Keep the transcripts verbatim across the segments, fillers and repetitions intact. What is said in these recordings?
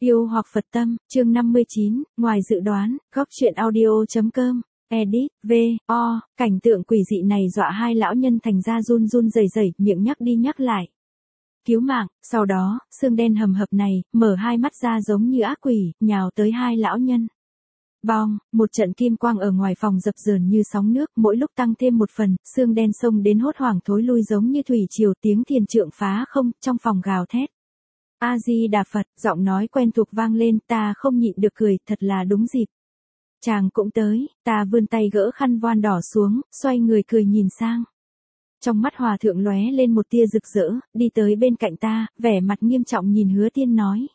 Yêu hoặc Phật tâm, chương năm mươi chín, ngoài dự đoán, góc truyện audio.com, edit, v, o, cảnh tượng quỷ dị này dọa hai lão nhân thành ra run run rẩy rẩy, miệng nhắc đi nhắc lại. Cứu mạng, sau đó, xương đen hầm hập này, mở hai mắt ra giống như ác quỷ, nhào tới hai lão nhân. Bong, một trận kim quang ở ngoài phòng dập dờn như sóng nước, mỗi lúc tăng thêm một phần, xương đen xông đến hốt hoảng thối lui giống như thủy triều, tiếng thiền trượng phá không, trong phòng gào thét. A-di-đà Phật, giọng nói quen thuộc vang lên, ta không nhịn được cười, thật là đúng dịp. Chàng cũng tới, ta vươn tay gỡ khăn voan đỏ xuống, xoay người cười nhìn sang. Trong mắt hòa thượng lóe lên một tia rực rỡ, đi tới bên cạnh ta, vẻ mặt nghiêm trọng nhìn Hứa Tiên nói.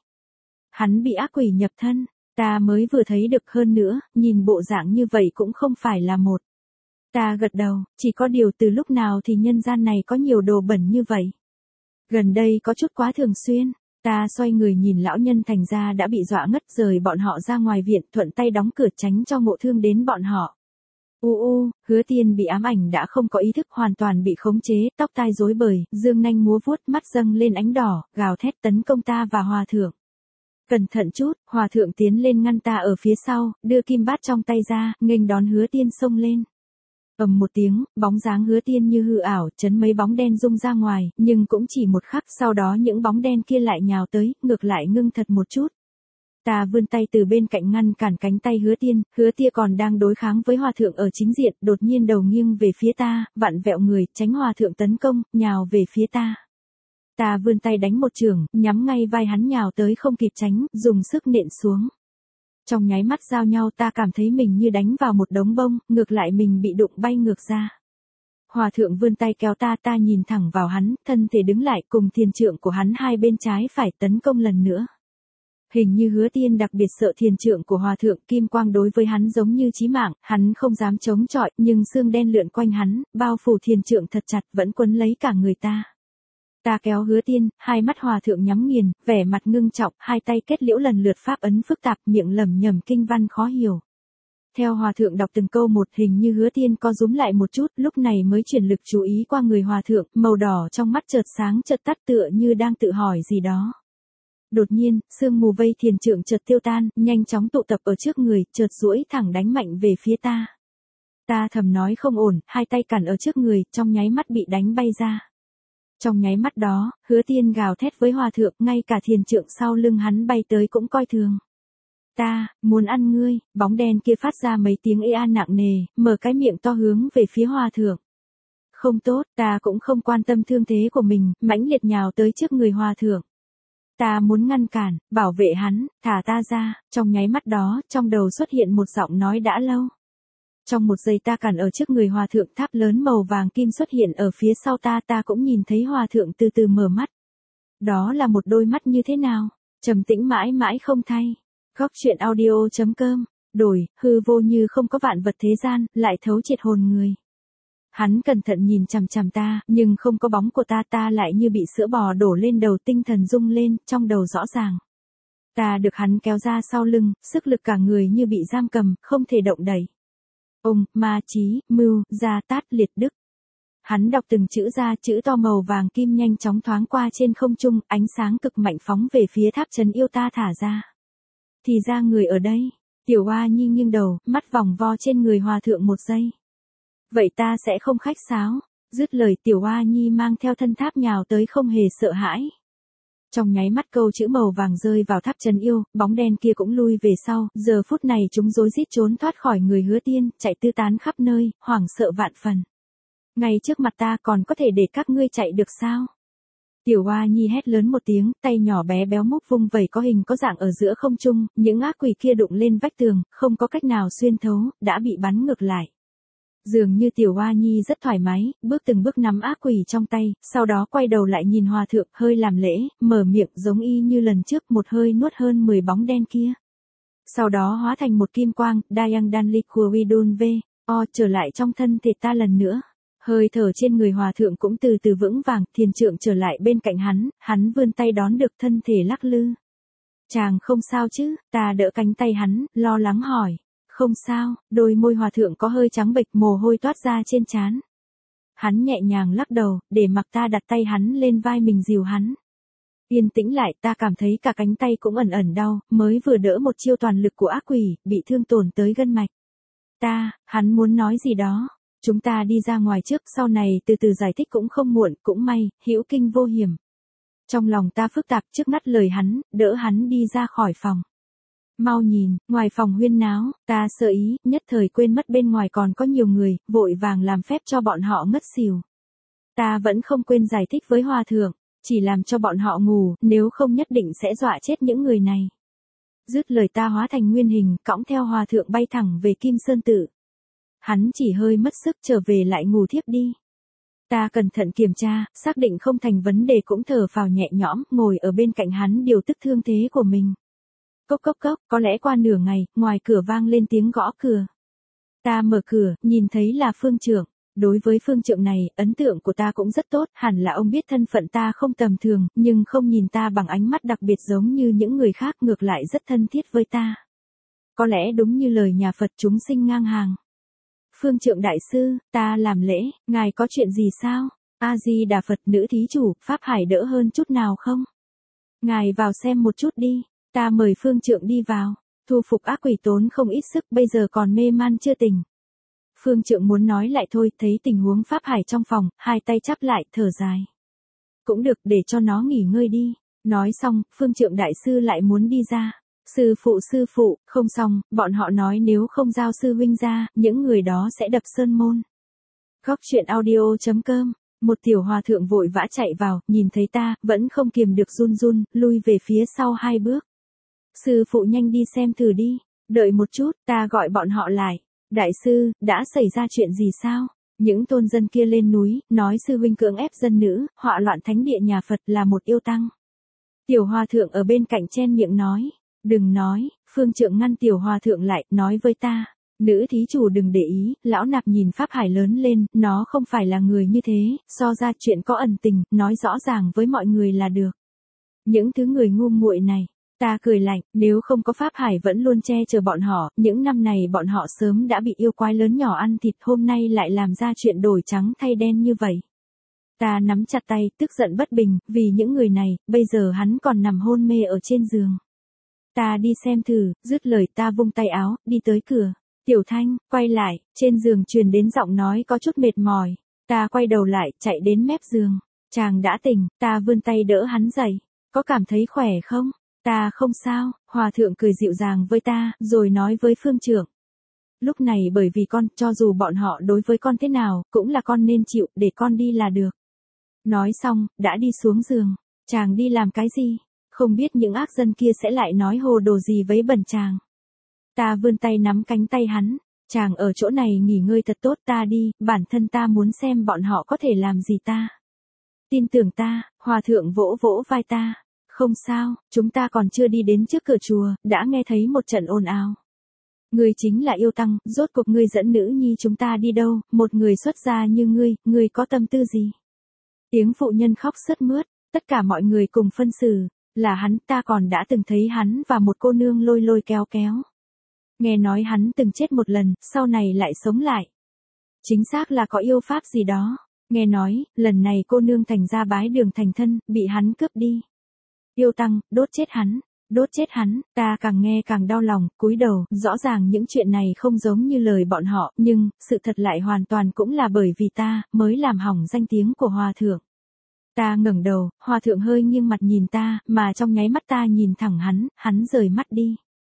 Hắn bị ác quỷ nhập thân, ta mới vừa thấy được, hơn nữa, nhìn bộ dạng như vậy cũng không phải là một. Ta gật đầu, chỉ có điều từ lúc nào thì nhân gian này có nhiều đồ bẩn như vậy. Gần đây có chút quá thường xuyên. Ta xoay người nhìn lão nhân thành ra đã bị dọa ngất, rời bọn họ ra ngoài viện, thuận tay đóng cửa tránh cho ngộ thương đến bọn họ. U u, Hứa Tiên bị ám ảnh đã không có ý thức, hoàn toàn bị khống chế, tóc tai rối bời, dương nanh múa vuốt, mắt dâng lên ánh đỏ, gào thét tấn công ta và hòa thượng. Cẩn thận chút, hòa thượng tiến lên ngăn ta ở phía sau, đưa kim bát trong tay ra, nghênh đón Hứa Tiên xông lên. Ầm một tiếng, bóng dáng Hứa Tiên như hư ảo, chấn mấy bóng đen rung ra ngoài, nhưng cũng chỉ một khắc, sau đó những bóng đen kia lại nhào tới, ngược lại ngưng thật một chút. Ta vươn tay từ bên cạnh ngăn cản cánh tay Hứa Tiên, Hứa Tiên còn đang đối kháng với hòa thượng ở chính diện, đột nhiên đầu nghiêng về phía ta, vặn vẹo người, tránh hòa thượng tấn công, nhào về phía ta. Ta vươn tay đánh một chưởng, nhắm ngay vai hắn nhào tới không kịp tránh, dùng sức nện xuống. Trong nháy mắt giao nhau ta cảm thấy mình như đánh vào một đống bông, ngược lại mình bị đụng bay ngược ra. Hòa thượng vươn tay kéo ta, ta nhìn thẳng vào hắn, thân thể đứng lại cùng thiền trượng của hắn hai bên trái phải tấn công lần nữa. Hình như Hứa Tiên đặc biệt sợ thiền trượng của hòa thượng, kim quang đối với hắn giống như chí mạng, hắn không dám chống chọi, nhưng xương đen lượn quanh hắn, bao phủ thiền trượng thật chặt, vẫn quấn lấy cả người ta. Ta kéo Hứa Tiên, hai mắt hòa thượng nhắm nghiền, vẻ mặt ngưng trọng, hai tay kết liễu lần lượt pháp ấn phức tạp, miệng lẩm nhẩm kinh văn khó hiểu. Theo hòa thượng đọc từng câu một, hình như Hứa Tiên co rúm lại một chút, lúc này mới chuyển lực chú ý qua người hòa thượng, màu đỏ trong mắt chợt sáng chợt tắt, tựa như đang tự hỏi gì đó. Đột nhiên, sương mù vây thiền trượng chợt tiêu tan, nhanh chóng tụ tập ở trước người, chợt duỗi thẳng đánh mạnh về phía ta. Ta thầm nói không ổn, hai tay cản ở trước người, trong nháy mắt bị đánh bay ra. Trong nháy mắt đó, Hứa Tiên gào thét với hòa thượng, ngay cả thiền trượng sau lưng hắn bay tới cũng coi thường. Ta, muốn ăn ngươi, bóng đen kia phát ra mấy tiếng ê a nặng nề, mở cái miệng to hướng về phía hòa thượng. Không tốt, ta cũng không quan tâm thương thế của mình, mãnh liệt nhào tới trước người hòa thượng. Ta muốn ngăn cản, bảo vệ hắn, thả ta ra, trong nháy mắt đó, trong đầu xuất hiện một giọng nói đã lâu. Trong một giây ta cản ở trước người hòa thượng, tháp lớn màu vàng kim xuất hiện ở phía sau ta, ta cũng nhìn thấy hòa thượng từ từ mở mắt. Đó là một đôi mắt như thế nào? Trầm tĩnh mãi mãi không thay. Góc truyện audio.com, đổi, hư vô như không có vạn vật thế gian, lại thấu triệt hồn người. Hắn cẩn thận nhìn chằm chằm ta, nhưng không có bóng của ta, ta lại như bị sữa bò đổ lên đầu, tinh thần rung lên, trong đầu rõ ràng. Ta được hắn kéo ra sau lưng, sức lực cả người như bị giam cầm, không thể động đậy. Ông, ma chí, mưu, gia tát liệt đức. Hắn đọc từng chữ ra, chữ to màu vàng kim nhanh chóng thoáng qua trên không trung, ánh sáng cực mạnh phóng về phía tháp trấn yêu ta thả ra. Thì ra người ở đây. Tiểu Oa Nhi nghiêng đầu, mắt vòng vo trên người hòa thượng một giây. Vậy ta sẽ không khách sáo. Dứt lời, Tiểu Oa Nhi mang theo thân tháp nhào tới không hề sợ hãi. Trong nháy mắt câu chữ màu vàng rơi vào tháp trấn yêu, bóng đen kia cũng lui về sau, giờ phút này chúng rối rít trốn thoát khỏi người Hứa Tiên, chạy tứ tán khắp nơi, hoảng sợ vạn phần. Ngay trước mặt ta còn có thể để các ngươi chạy được sao? Tiểu Oa Nhi hét lớn một tiếng, tay nhỏ bé béo múc vung vẩy có hình có dạng ở giữa không trung, những ác quỷ kia đụng lên vách tường, không có cách nào xuyên thấu, đã bị bắn ngược lại. Dường như Tiểu Oa Nhi rất thoải mái, bước từng bước nắm ác quỷ trong tay, sau đó quay đầu lại nhìn hòa thượng, hơi làm lễ, mở miệng giống y như lần trước, một hơi nuốt hơn mười bóng đen kia. Sau đó hóa thành một kim quang, Dayang Danli Kuridun V, O trở lại trong thân thể ta lần nữa. Hơi thở trên người hòa thượng cũng từ từ vững vàng, thiền trượng trở lại bên cạnh hắn, hắn vươn tay đón được, thân thể lắc lư. Chàng không sao chứ? Ta đỡ cánh tay hắn, lo lắng hỏi. Không sao, đôi môi hòa thượng có hơi trắng bệch, mồ hôi toát ra trên trán. Hắn nhẹ nhàng lắc đầu, để mặc ta đặt tay hắn lên vai mình dìu hắn. Yên tĩnh lại, ta cảm thấy cả cánh tay cũng ẩn ẩn đau, mới vừa đỡ một chiêu toàn lực của ác quỷ, bị thương tổn tới gân mạch. Ta, hắn muốn nói gì đó. Chúng ta đi ra ngoài trước, sau này từ từ giải thích cũng không muộn, cũng may, hữu kinh vô hiểm. Trong lòng ta phức tạp trước ngắt lời hắn, đỡ hắn đi ra khỏi phòng. Mau nhìn, ngoài phòng huyên náo, ta sợ ý, nhất thời quên mất bên ngoài còn có nhiều người, vội vàng làm phép cho bọn họ ngất xỉu. Ta vẫn không quên giải thích với hòa thượng, chỉ làm cho bọn họ ngủ, nếu không nhất định sẽ dọa chết những người này. Dứt lời ta hóa thành nguyên hình, cõng theo hòa thượng bay thẳng về Kim Sơn Tự. Hắn chỉ hơi mất sức trở về lại ngủ thiếp đi. Ta cẩn thận kiểm tra, xác định không thành vấn đề cũng thở phào nhẹ nhõm, ngồi ở bên cạnh hắn điều tức thương thế của mình. Cốc cốc cốc, có lẽ qua nửa ngày, ngoài cửa vang lên tiếng gõ cửa. Ta mở cửa, nhìn thấy là Phương Trượng. Đối với Phương Trượng này, ấn tượng của ta cũng rất tốt, hẳn là ông biết thân phận ta không tầm thường, nhưng không nhìn ta bằng ánh mắt đặc biệt giống như những người khác, ngược lại rất thân thiết với ta. Có lẽ đúng như lời nhà Phật chúng sinh ngang hàng. Phương Trượng đại sư, ta làm lễ, ngài có chuyện gì sao? A-di-đà Phật, nữ thí chủ, Pháp Hải đỡ hơn chút nào không? Ngài vào xem một chút đi. Ta mời Phương Trượng đi vào. Thu phục ác quỷ tốn không ít sức, bây giờ còn mê man chưa tỉnh. Phương Trượng muốn nói lại thôi, thấy tình huống Pháp Hải trong phòng, hai tay chắp lại, thở dài. Cũng được, để cho nó nghỉ ngơi đi. Nói xong, Phương Trượng đại sư lại muốn đi ra. Sư phụ sư phụ, không xong, bọn họ nói nếu không giao sư huynh ra, những người đó sẽ đập sơn môn. Góc truyện audio chấm com. Một tiểu hòa thượng vội vã chạy vào, nhìn thấy ta, vẫn không kiềm được run run, lui về phía sau hai bước. Sư phụ nhanh đi xem thử đi. Đợi một chút, ta gọi bọn họ lại. Đại sư, đã xảy ra chuyện gì sao? Những tôn dân kia lên núi, nói sư huynh cưỡng ép dân nữ, họa loạn thánh địa nhà Phật là một yêu tăng. Tiểu hòa thượng ở bên cạnh chen miệng nói. Đừng nói, Phương Trượng ngăn tiểu hòa thượng lại, nói với ta. Nữ thí chủ đừng để ý, lão nạp nhìn Pháp Hải lớn lên, nó không phải là người như thế, so ra chuyện có ẩn tình, nói rõ ràng với mọi người là được. Những thứ người ngu muội này. Ta cười lạnh, nếu không có Pháp Hải vẫn luôn che chở bọn họ, những năm này bọn họ sớm đã bị yêu quái lớn nhỏ ăn thịt, hôm nay lại làm ra chuyện đổi trắng thay đen như vậy. Ta nắm chặt tay, tức giận bất bình, vì những người này, bây giờ hắn còn nằm hôn mê ở trên giường. Ta đi xem thử, dứt lời ta vung tay áo, đi tới cửa. Tiểu Thanh, quay lại, trên giường truyền đến giọng nói có chút mệt mỏi. Ta quay đầu lại, chạy đến mép giường. Chàng đã tỉnh, ta vươn tay đỡ hắn dậy. Có cảm thấy khỏe không? Ta không sao, hòa thượng cười dịu dàng với ta, rồi nói với Phương Trượng. Lúc này bởi vì con, cho dù bọn họ đối với con thế nào, cũng là con nên chịu, để con đi là được. Nói xong, đã đi xuống giường. Chàng đi làm cái gì? Không biết những ác dân kia sẽ lại nói hồ đồ gì với bẩn chàng. Ta vươn tay nắm cánh tay hắn. Chàng ở chỗ này nghỉ ngơi thật tốt, ta đi, bản thân ta muốn xem bọn họ có thể làm gì ta. Tin tưởng ta, hòa thượng vỗ vỗ vai ta. Không sao, chúng ta còn chưa đi đến trước cửa chùa, đã nghe thấy một trận ồn ào. Ngươi chính là yêu tăng, rốt cuộc ngươi dẫn nữ nhi chúng ta đi đâu, một người xuất gia như ngươi, ngươi có tâm tư gì? Tiếng phụ nhân khóc sướt mướt, tất cả mọi người cùng phân xử, là hắn, ta còn đã từng thấy hắn và một cô nương lôi lôi kéo kéo. Nghe nói hắn từng chết một lần, sau này lại sống lại. Chính xác là có yêu pháp gì đó, nghe nói, lần này cô nương thành ra bái đường thành thân, bị hắn cướp đi. Yêu tăng, đốt chết hắn, đốt chết hắn, ta càng nghe càng đau lòng, cúi đầu, rõ ràng những chuyện này không giống như lời bọn họ, nhưng, sự thật lại hoàn toàn cũng là bởi vì ta, mới làm hỏng danh tiếng của hòa thượng. Ta ngẩng đầu, hòa thượng hơi nghiêng mặt nhìn ta, mà trong nháy mắt ta nhìn thẳng hắn, hắn rời mắt đi.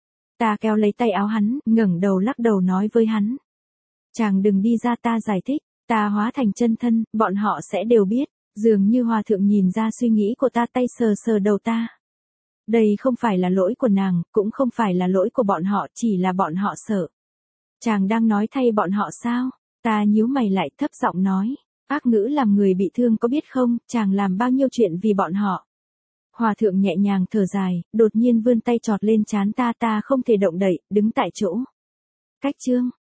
Ta kéo lấy tay áo hắn, ngẩng đầu lắc đầu nói với hắn. Chàng đừng đi ra, ta giải thích, ta hóa thành chân thân, bọn họ sẽ đều biết. Dường như hòa thượng nhìn ra suy nghĩ của ta, tay sờ sờ đầu ta. Đây không phải là lỗi của nàng, cũng không phải là lỗi của bọn họ, chỉ là bọn họ sợ. Chàng đang nói thay bọn họ sao? Ta nhíu mày lại, thấp giọng nói. Ác ngữ làm người bị thương có biết không, chàng làm bao nhiêu chuyện vì bọn họ. Hòa thượng nhẹ nhàng thở dài, đột nhiên vươn tay chọt lên trán ta, ta không thể động đậy, đứng tại chỗ. Cách chương.